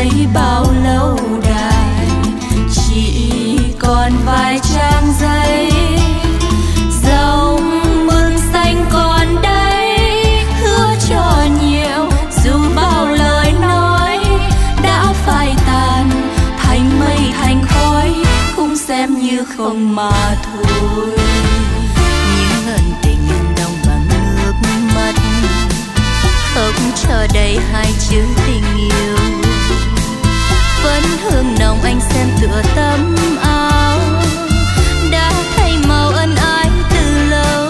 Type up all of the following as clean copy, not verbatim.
ấy bao lâu đài, chỉ còn vài trang giấy. Dòng mương xanh còn đây, hứa cho nhiều dù bao lời nói đã phai tàn thành mây thành khói, cũng xem như không mà thôi. Những ân tình đông bằng nước mắt, không cho đầy hai chữ tình yêu. Vẫn hương nồng anh xem tựa tấm áo đã thay màu ân ái từ lâu.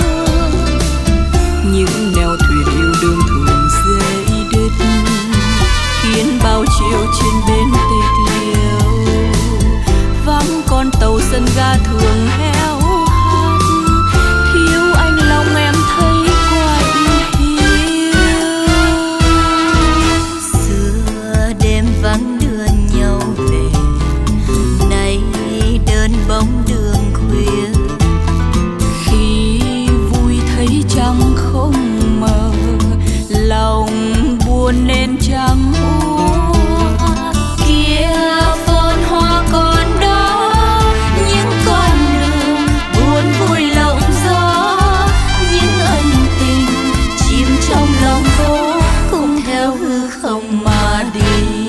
Những nẻo thuyền yêu đương thường dễ đứt, khiến bao chiều trên bến tịch liêu. Vắng con tàu sân ga thường héo hắt, thiếu anh lòng em thấy quạnh hiu. Xưa đêm vắng đưa nhau về, nay đơn bóng đường khuya. Khi vui thấy trăng không mờ, lòng buồn nên trăng úa. Kia phồn hoa còn đó, những con đường buồn vui lộng gió. Những ân tình chìm trong lòng phố, cũng theo hư không mà đi.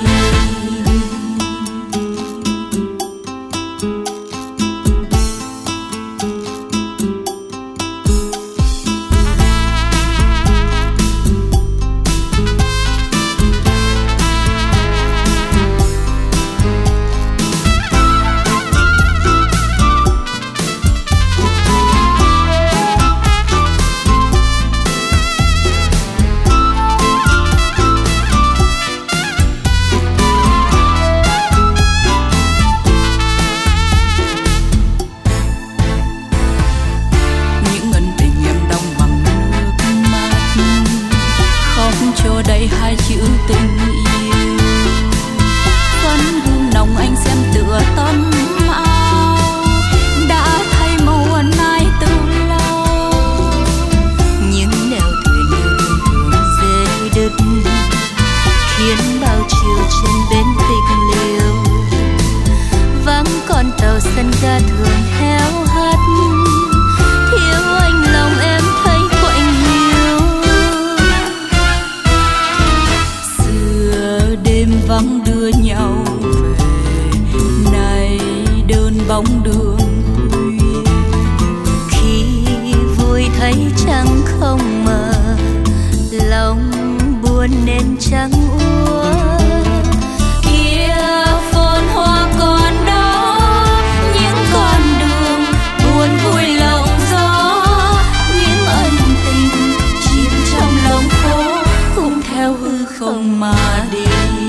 Cho đây hai chữ tình yêu, phấn hương nồng anh xem tựa tấm áo đã thay màu ân ái từ lâu. Những nẻo thuyền yêu đương thường dễ đứt, khiến bao chiều trên bến tịch liêu. Vắng con tàu sân ga thường héo hắt, thiếu anh lòng em thấy quạnh hiu. Đêm vắng đưa nhau về, nay đơn bóng đường khuya. Khi vui thấy trăng không mờ, lòng buồn nên trắng úa. Kia phồn hoa còn đó, những con đường buồn vui lộng gió. Những ân tình chìm trong lòng phố, cũng theo hư không mà đi.